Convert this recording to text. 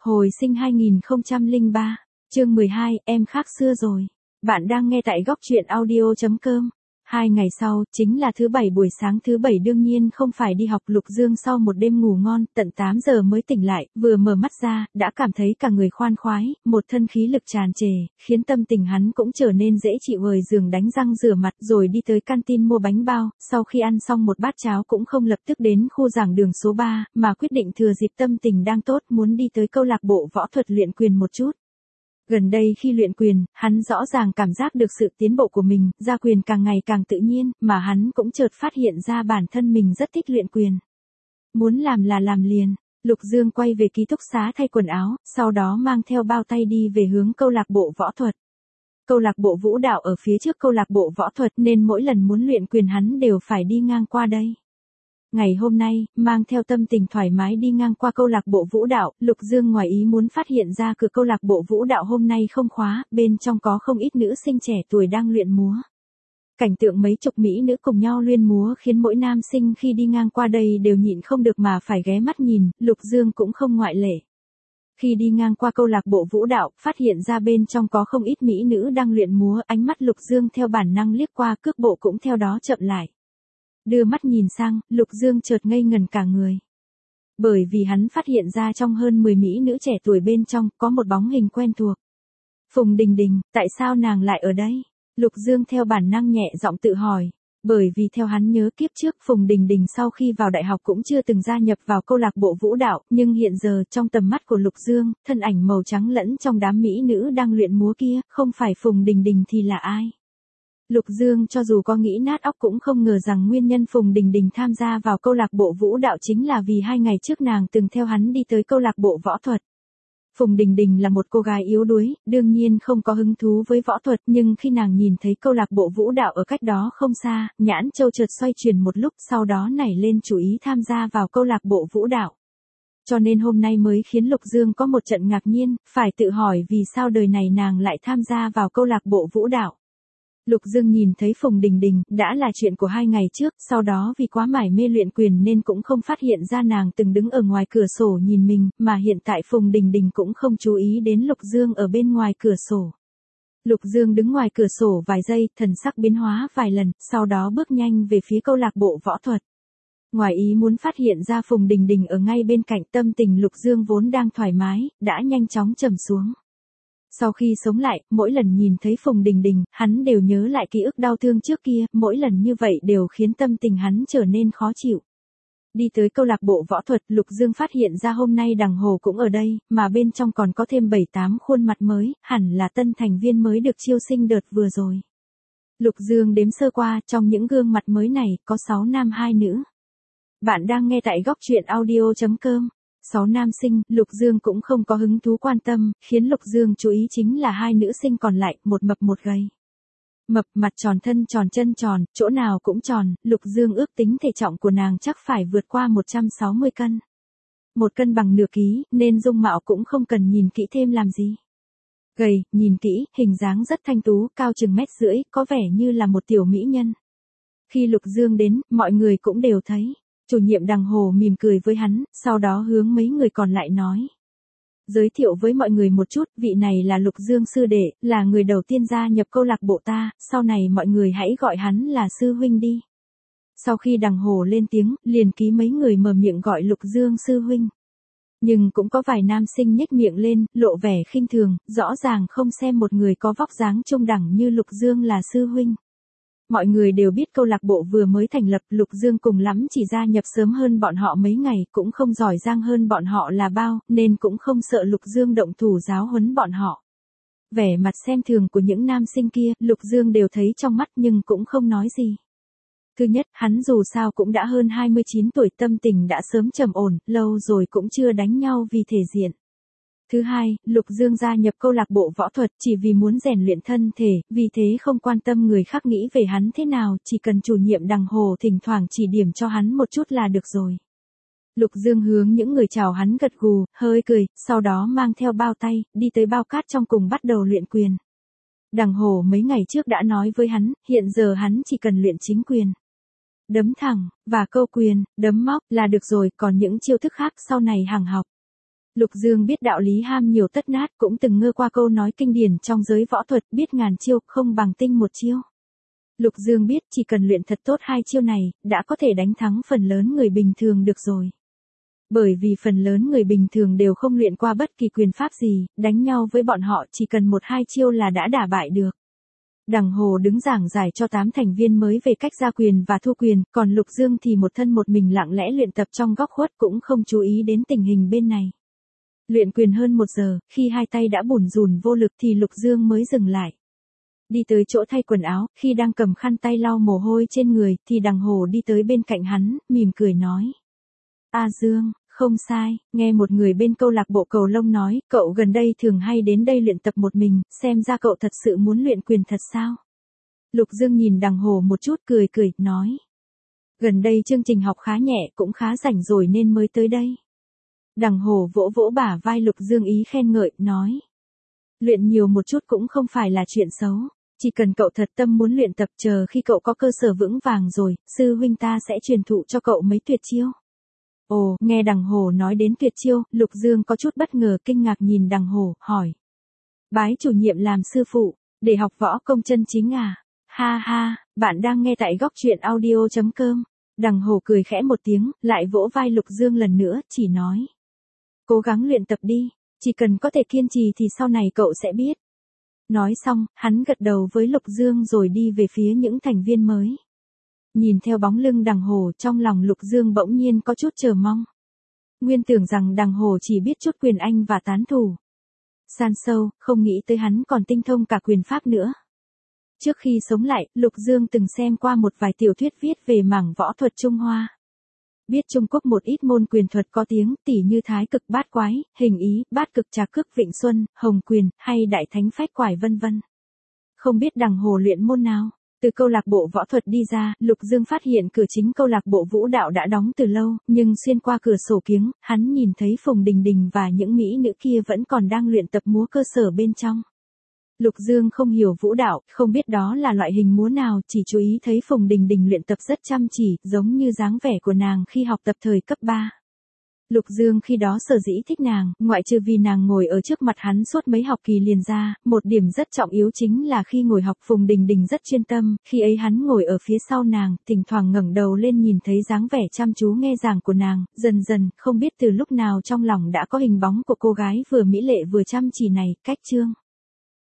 Hồi sinh 2003, chương 12, em khác xưa rồi. Bạn đang nghe tại góc truyện audio.com. 2 ngày sau, chính là thứ Bảy buổi sáng thứ Bảy đương nhiên không phải đi học. Lục Dương sau một đêm ngủ ngon, tận 8 giờ mới tỉnh lại, vừa mở mắt ra, đã cảm thấy cả người khoan khoái, một thân khí lực tràn trề, khiến tâm tình hắn cũng trở nên dễ chịu. Giường đánh răng rửa mặt rồi đi tới canteen mua bánh bao, sau khi ăn xong một bát cháo cũng không lập tức đến khu giảng đường số 3, mà quyết định thừa dịp tâm tình đang tốt muốn đi tới câu lạc bộ võ thuật luyện quyền một chút. Gần đây khi luyện quyền, hắn rõ ràng cảm giác được sự tiến bộ của mình, ra quyền càng ngày càng tự nhiên, mà hắn cũng chợt phát hiện ra bản thân mình rất thích luyện quyền. Muốn làm là làm liền. Lục Dương quay về ký túc xá thay quần áo, sau đó mang theo bao tay đi về hướng câu lạc bộ võ thuật. Câu lạc bộ vũ đạo ở phía trước câu lạc bộ võ thuật nên mỗi lần muốn luyện quyền hắn đều phải đi ngang qua đây. Ngày hôm nay, mang theo tâm tình thoải mái đi ngang qua câu lạc bộ vũ đạo, Lục Dương ngoài ý muốn phát hiện ra cửa câu lạc bộ vũ đạo hôm nay không khóa, bên trong có không ít nữ sinh trẻ tuổi đang luyện múa. Cảnh tượng mấy chục mỹ nữ cùng nhau luyện múa khiến mỗi nam sinh khi đi ngang qua đây đều nhịn không được mà phải ghé mắt nhìn, Lục Dương cũng không ngoại lệ. Khi đi ngang qua câu lạc bộ vũ đạo, phát hiện ra bên trong có không ít mỹ nữ đang luyện múa, ánh mắt Lục Dương theo bản năng liếc qua, cước bộ cũng theo đó chậm lại. Đưa mắt nhìn sang, Lục Dương chợt ngây ngần cả người. Bởi vì hắn phát hiện ra trong hơn 10 mỹ nữ trẻ tuổi bên trong, có một bóng hình quen thuộc. Phùng Đình Đình, tại sao nàng lại ở đây? Lục Dương theo bản năng nhẹ giọng tự hỏi. Bởi vì theo hắn nhớ kiếp trước Phùng Đình Đình sau khi vào đại học cũng chưa từng gia nhập vào câu lạc bộ vũ đạo, nhưng hiện giờ trong tầm mắt của Lục Dương, thân ảnh màu trắng lẫn trong đám mỹ nữ đang luyện múa kia, không phải Phùng Đình Đình thì là ai? Lục Dương cho dù có nghĩ nát óc cũng không ngờ rằng nguyên nhân Phùng Đình Đình tham gia vào câu lạc bộ vũ đạo chính là vì 2 ngày trước nàng từng theo hắn đi tới câu lạc bộ võ thuật. Phùng Đình Đình là một cô gái yếu đuối, đương nhiên không có hứng thú với võ thuật, nhưng khi nàng nhìn thấy câu lạc bộ vũ đạo ở cách đó không xa, nhãn châu chợt xoay chuyển một lúc, sau đó nảy lên chủ ý tham gia vào câu lạc bộ vũ đạo. Cho nên hôm nay mới khiến Lục Dương có một trận ngạc nhiên, phải tự hỏi vì sao đời này nàng lại tham gia vào câu lạc bộ vũ đạo. Lục Dương nhìn thấy Phùng Đình Đình, đã là chuyện của 2 ngày trước, sau đó vì quá mải mê luyện quyền nên cũng không phát hiện ra nàng từng đứng ở ngoài cửa sổ nhìn mình, mà hiện tại Phùng Đình Đình cũng không chú ý đến Lục Dương ở bên ngoài cửa sổ. Lục Dương đứng ngoài cửa sổ vài giây, thần sắc biến hóa vài lần, sau đó bước nhanh về phía câu lạc bộ võ thuật. Ngoài ý muốn phát hiện ra Phùng Đình Đình ở ngay bên cạnh, tâm tình Lục Dương vốn đang thoải mái, đã nhanh chóng trầm xuống. Sau khi sống lại, mỗi lần nhìn thấy Phùng Đình Đình, hắn đều nhớ lại ký ức đau thương trước kia, mỗi lần như vậy đều khiến tâm tình hắn trở nên khó chịu. Đi tới câu lạc bộ võ thuật, Lục Dương phát hiện ra hôm nay Đằng Hồ cũng ở đây, mà bên trong còn có thêm 7-8 khuôn mặt mới, hẳn là tân thành viên mới được chiêu sinh đợt vừa rồi. Lục Dương đếm sơ qua, trong những gương mặt mới này, có 6 nam 2 nữ. Bạn đang nghe tại góc truyện audio.com. 6 nam sinh, Lục Dương cũng không có hứng thú quan tâm, khiến Lục Dương chú ý chính là 2 nữ sinh còn lại, một mập một gầy. Mập, mặt tròn thân tròn chân tròn, chỗ nào cũng tròn, Lục Dương ước tính thể trọng của nàng chắc phải vượt qua 160 cân. 1 cân bằng nửa ký, nên dung mạo cũng không cần nhìn kỹ thêm làm gì. Gầy, nhìn kỹ, hình dáng rất thanh tú, cao chừng 1,5 m, có vẻ như là một tiểu mỹ nhân. Khi Lục Dương đến, mọi người cũng đều thấy. Chủ nhiệm Đằng Hồ mỉm cười với hắn, sau đó hướng mấy người còn lại nói. Giới thiệu với mọi người một chút, vị này là Lục Dương sư đệ, là người đầu tiên gia nhập câu lạc bộ ta, sau này mọi người hãy gọi hắn là sư huynh đi. Sau khi Đằng Hồ lên tiếng, liền ký mấy người mở miệng gọi Lục Dương sư huynh. Nhưng cũng có vài nam sinh nhếch miệng lên, lộ vẻ khinh thường, rõ ràng không xem một người có vóc dáng trung đẳng như Lục Dương là sư huynh. Mọi người đều biết câu lạc bộ vừa mới thành lập, Lục Dương cùng lắm chỉ gia nhập sớm hơn bọn họ mấy ngày, cũng không giỏi giang hơn bọn họ là bao, nên cũng không sợ Lục Dương động thủ giáo huấn bọn họ. Vẻ mặt xem thường của những nam sinh kia, Lục Dương đều thấy trong mắt nhưng cũng không nói gì. Thứ nhất, hắn dù sao cũng đã hơn 29 tuổi, tâm tình đã sớm trầm ổn, lâu rồi cũng chưa đánh nhau vì thể diện. Thứ hai, Lục Dương gia nhập câu lạc bộ võ thuật chỉ vì muốn rèn luyện thân thể, vì thế không quan tâm người khác nghĩ về hắn thế nào, chỉ cần chủ nhiệm Đằng Hồ thỉnh thoảng chỉ điểm cho hắn một chút là được rồi. Lục Dương hướng những người chào hắn gật gù, hơi cười, sau đó mang theo bao tay, đi tới bao cát trong cùng bắt đầu luyện quyền. Đằng Hồ mấy ngày trước đã nói với hắn, hiện giờ hắn chỉ cần luyện chính quyền. Đấm thẳng, và câu quyền, đấm móc là được rồi, còn những chiêu thức khác sau này hằng học. Lục Dương biết đạo lý ham nhiều tất nát, cũng từng ngơ qua câu nói kinh điển trong giới võ thuật, biết ngàn chiêu không bằng tinh một chiêu. Lục Dương biết chỉ cần luyện thật tốt hai chiêu này, đã có thể đánh thắng phần lớn người bình thường được rồi. Bởi vì phần lớn người bình thường đều không luyện qua bất kỳ quyền pháp gì, đánh nhau với bọn họ chỉ cần một hai chiêu là đã đả bại được. Đằng Hồ đứng giảng giải cho 8 thành viên mới về cách ra quyền và thu quyền, còn Lục Dương thì một thân một mình lặng lẽ luyện tập trong góc khuất, cũng không chú ý đến tình hình bên này. Luyện quyền hơn 1 giờ, khi hai tay đã bủn rủn vô lực thì Lục Dương mới dừng lại. Đi tới chỗ thay quần áo, khi đang cầm khăn tay lau mồ hôi trên người, thì Đằng Hồ đi tới bên cạnh hắn, mỉm cười nói. A Dương, không sai, nghe một người bên câu lạc bộ cầu lông nói, cậu gần đây thường hay đến đây luyện tập một mình, xem ra cậu thật sự muốn luyện quyền thật sao? Lục Dương nhìn Đằng Hồ một chút cười cười, nói. Gần đây chương trình học khá nhẹ, cũng khá rảnh rồi nên mới tới đây. Đằng Hồ vỗ vỗ bả vai Lục Dương ý khen ngợi, nói. Luyện nhiều một chút cũng không phải là chuyện xấu, chỉ cần cậu thật tâm muốn luyện tập, chờ khi cậu có cơ sở vững vàng rồi, sư huynh ta sẽ truyền thụ cho cậu mấy tuyệt chiêu. Ồ, nghe Đằng Hồ nói đến tuyệt chiêu, Lục Dương có chút bất ngờ, kinh ngạc nhìn Đằng Hồ, hỏi. Bái chủ nhiệm làm sư phụ, để học võ công chân chính à? Ha ha, bạn đang nghe tại góc truyện audio.com. Đằng Hồ cười khẽ một tiếng, lại vỗ vai Lục Dương lần nữa, chỉ nói. Cố gắng luyện tập đi, chỉ cần có thể kiên trì thì sau này cậu sẽ biết. Nói xong, hắn gật đầu với Lục Dương rồi đi về phía những thành viên mới. Nhìn theo bóng lưng Đằng Hồ, trong lòng Lục Dương bỗng nhiên có chút chờ mong. Nguyên tưởng rằng Đằng Hồ chỉ biết chút quyền Anh và tán thủ. San sâu, không nghĩ tới hắn còn tinh thông cả quyền pháp nữa. Trước khi sống lại, Lục Dương từng xem qua một vài tiểu thuyết viết về mảng võ thuật Trung Hoa. Biết Trung Quốc một ít môn quyền thuật có tiếng, tỉ như Thái Cực Bát Quái, Hình Ý, Bát Cực Trà Cước Vịnh Xuân, Hồng Quyền, hay Đại Thánh Phách Quải vân vân. Không biết Đằng Hồ luyện môn nào? Từ câu lạc bộ võ thuật đi ra, Lục Dương phát hiện cửa chính câu lạc bộ vũ đạo đã đóng từ lâu, nhưng xuyên qua cửa sổ kiếng, hắn nhìn thấy Phùng Đình Đình và những mỹ nữ kia vẫn còn đang luyện tập múa cơ sở bên trong. Lục Dương không hiểu vũ đạo, không biết đó là loại hình múa nào, chỉ chú ý thấy Phùng Đình Đình luyện tập rất chăm chỉ, giống như dáng vẻ của nàng khi học tập thời cấp 3. Lục Dương khi đó sở dĩ thích nàng, ngoại trừ vì nàng ngồi ở trước mặt hắn suốt mấy học kỳ liền ra, một điểm rất trọng yếu chính là khi ngồi học Phùng Đình Đình rất chuyên tâm, khi ấy hắn ngồi ở phía sau nàng, thỉnh thoảng ngẩng đầu lên nhìn thấy dáng vẻ chăm chú nghe giảng của nàng, dần dần, không biết từ lúc nào trong lòng đã có hình bóng của cô gái vừa mỹ lệ vừa chăm chỉ này, Cách Trương.